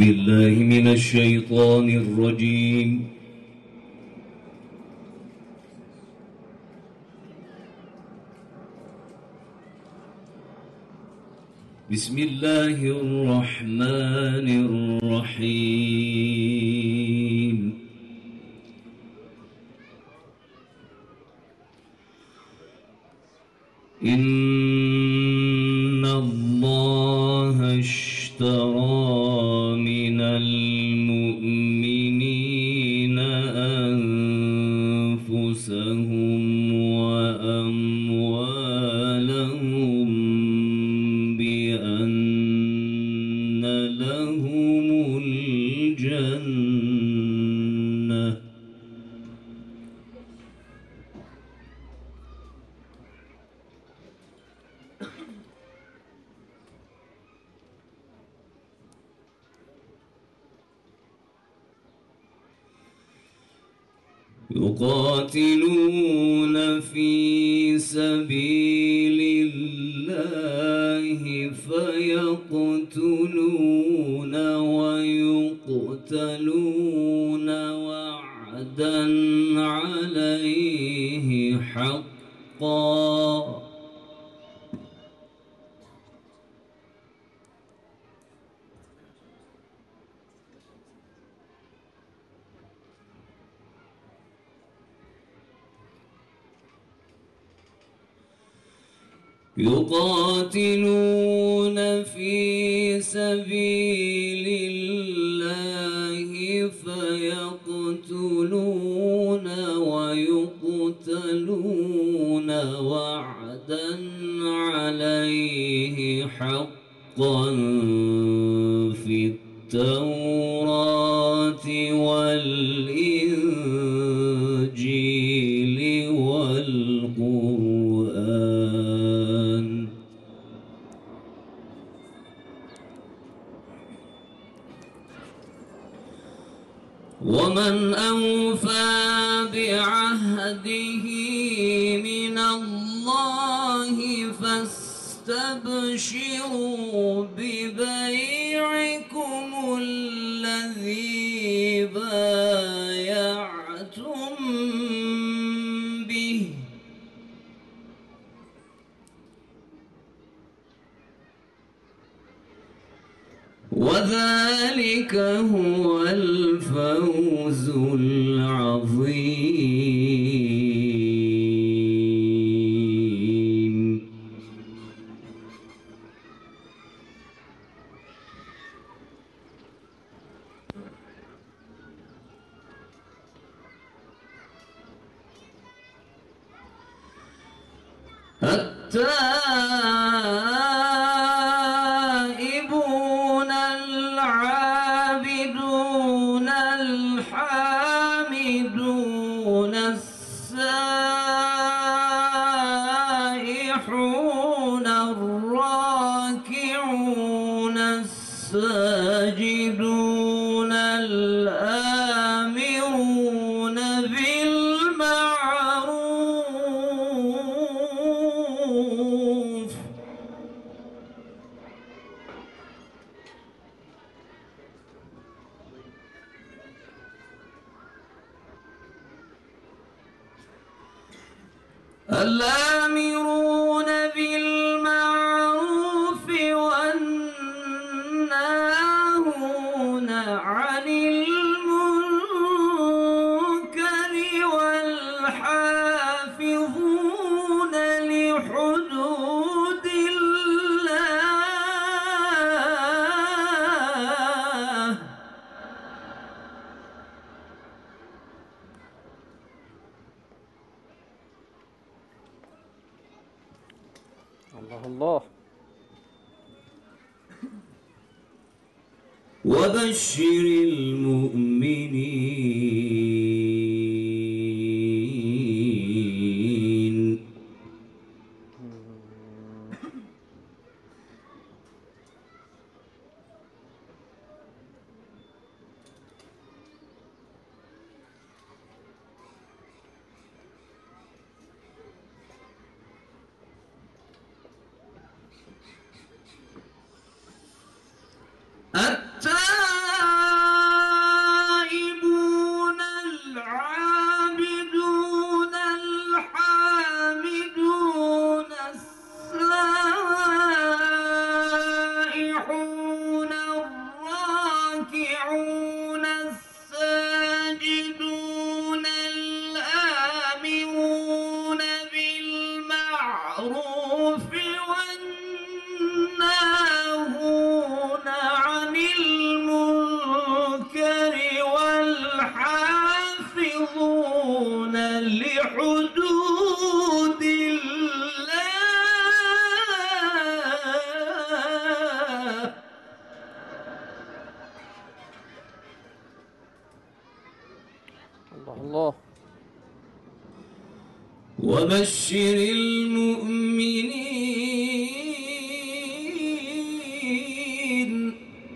بالله من الشيطان الرجيم. بسم الله الرحمن الرحيم. إن الله اشترى من المؤمنين أنفسهم وأموالهم بأن لهم الجنة يقاتلون في سبيل الله فيقتلون ويقتلون وعدا عليه حقا يقاتلون في سبيل الله فيقتلون ويقتلون وعدا عليه حقا في التوراة والإنجيل والقرآن ومن أوفى بعهده من الله فاستبشروا ببيعكم الذي بايعتم به وذلك هو الفوز العظيم. التائبون العابدون الحامدون السائحون الراكعون الساجدون الآمرون بالمعروف الآمرون بالمعروف والناهون عن المنكر والحافظون لحدود الله الله الله. وبشر المؤمنين التائبون وبشر المؤمنين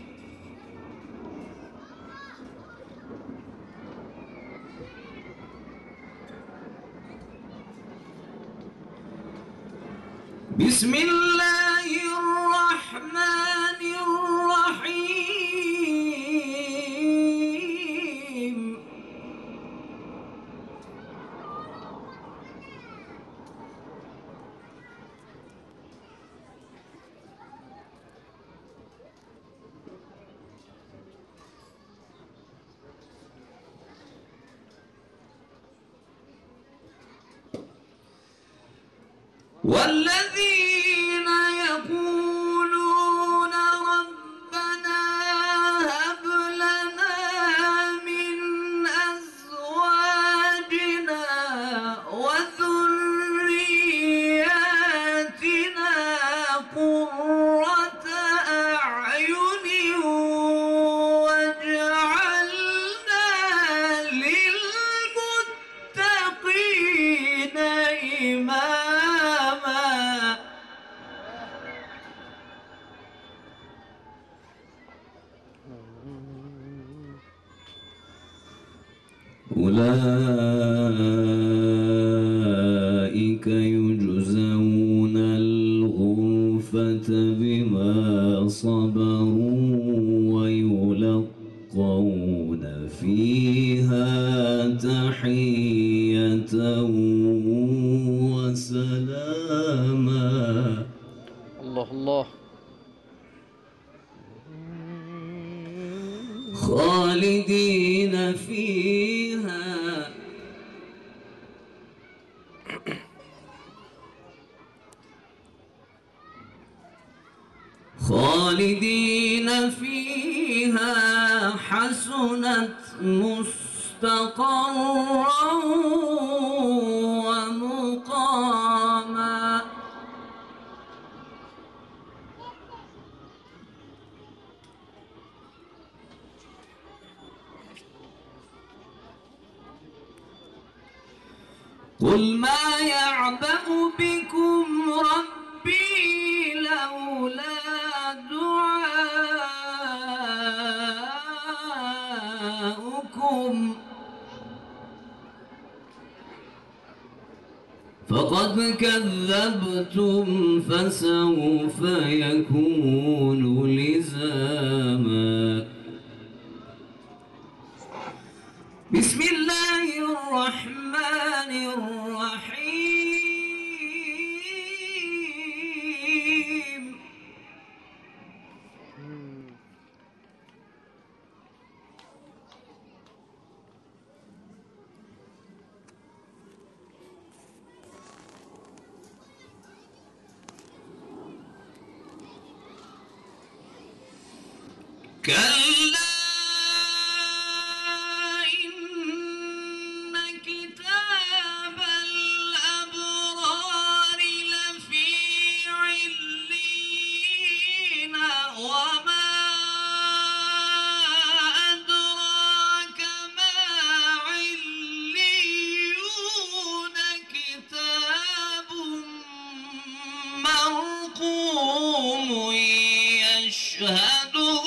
بسم الله الرحمن الرحيم والذين يقولون ربنا هب لنا من أزواجنا وذرياتنا قرة أعين واجعلنا للمتقين إماما. أولئك يجزون الغرفة بما صبروا ويلقون فيها تحية وسلاما. الله الله. خالدين فيها حسنت مستقرا ومقاما. قل ما يعبأ بكم ربي لولا دعاؤكم فقد كذبتم فسوف يكون لزاما. بسم الله الرحمن الرحيم. كلا إن كتاب الأبرار لفي عليين وما أدراك ما عليون كتاب مرقوم يشهده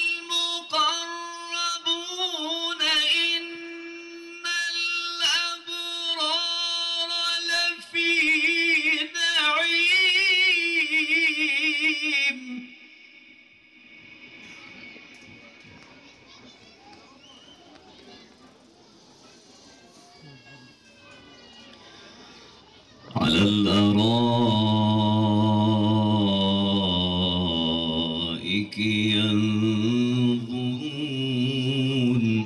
المقربون إن الأبرار لفي نعيم. على الأرائك ينظرون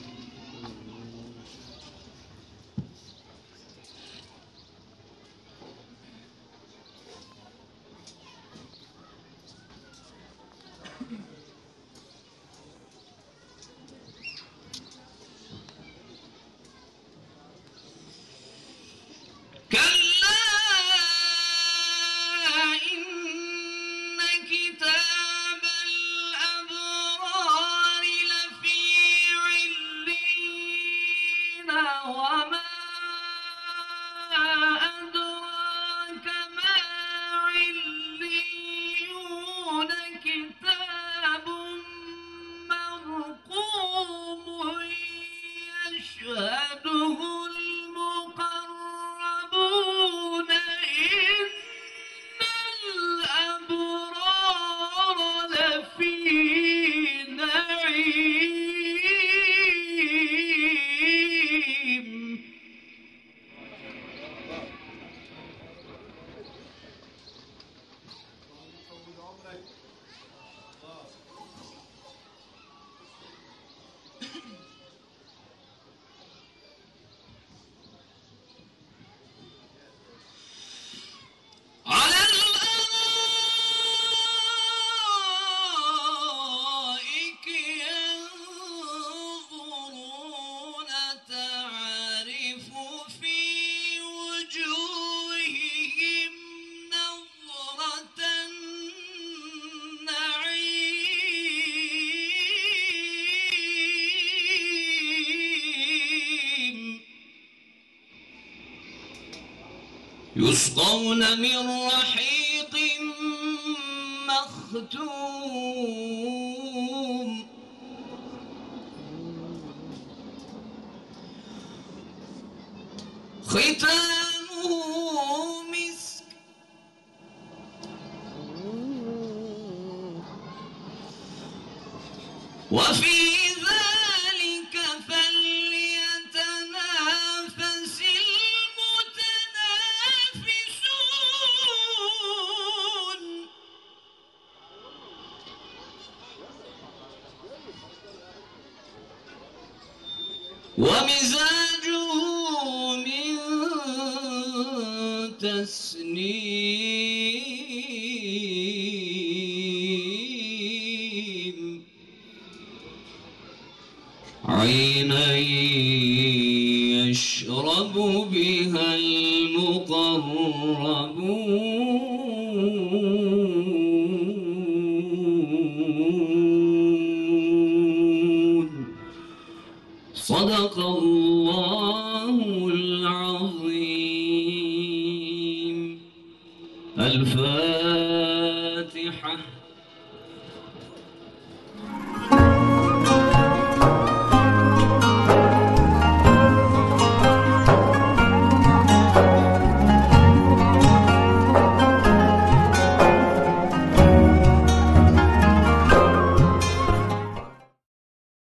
كلا إن كتاب الأبرار يسقون من رحيق مختوم ختامه مسك وفي ذلك فليتنافس المتنافسون ومزاجه من تسنيم عينا يشرب بها المقربون صدق الله العظيم. الفاتحة.